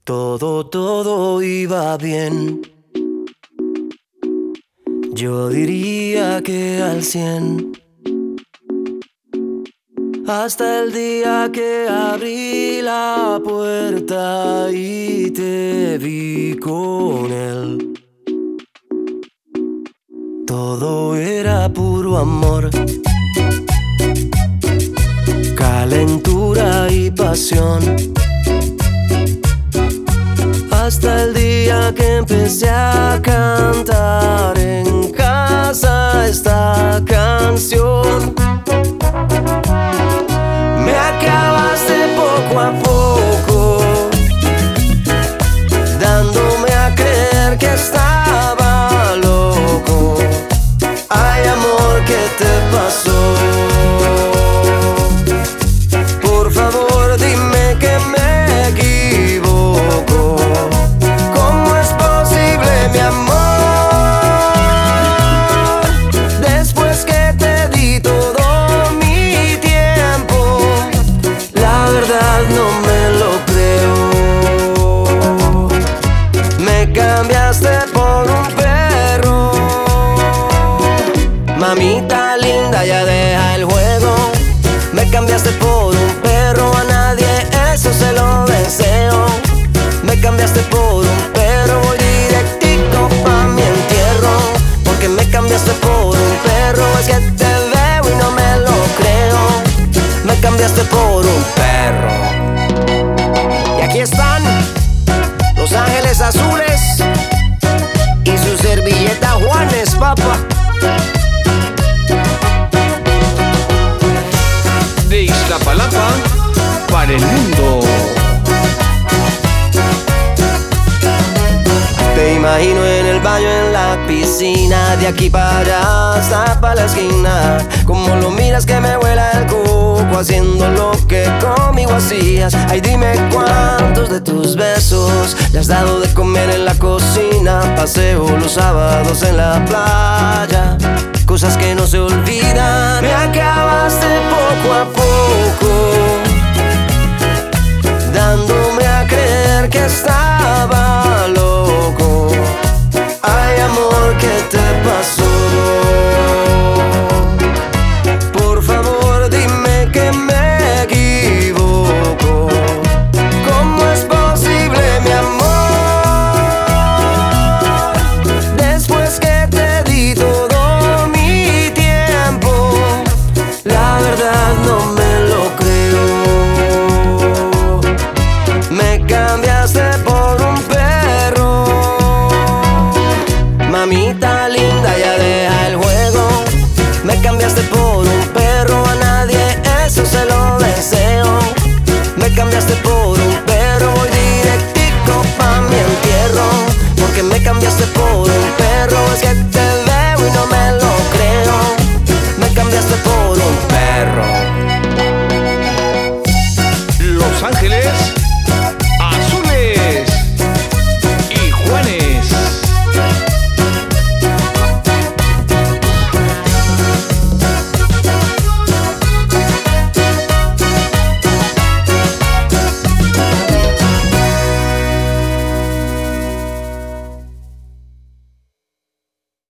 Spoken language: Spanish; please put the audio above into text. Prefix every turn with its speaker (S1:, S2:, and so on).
S1: Todo iba bien. Yo diría que al 100. Hasta el día que abrí la puerta y te vi con él. Todo era puro amor, calentura y pasión. Hasta el día que empecé a cantar en casa esta canción. Me acabaste poco a poco, dándome a creer que estaba loco. Ay, amor, ¿qué te pasó? Por favor, dime que me equivoco. ¿Cómo es posible, mi amor? Después que te di todo mi tiempo, la verdad no me lo creo. Me cambiaste por un perro. Mamita linda, ya deja el juego. Me cambiaste por un perro, a nadie eso se lo deseo. Me cambiaste por un perro, voy directico pa' mi entierro. Porque me cambiaste por un perro, es que te veo y no me lo creo. Me cambiaste por un perro. Y aquí están Los Ángeles Azules y su servilleta Juanes, papá.
S2: De Iztapalapa para el mundo.
S1: Te imagino en el baño, en la piscina, de aquí para allá hasta pa' la esquina. Como lo miras que me vuela el coco, haciendo lo que conmigo hacías. Ay, dime cuántos de tus besos le has dado de comer en la cocina. Paseo los sábados en la playa, cosas que no se olvidan. Me acabaste poco a poco, dándome a creer que estaba loco. Ay, amor, ¿qué te pasó? Por favor, dime que me equivoco. ¿Cómo es posible, mi amor? Después que te di todo mi tiempo, la verdad no me lo creo. Me cambiaste por un perro. Mamita linda, ya deja el juego. Me cambiaste por un perro, a nadie eso se lo deseo. Me cambiaste por un perro, voy directico pa' mi entierro. Porque me cambiaste por un perro.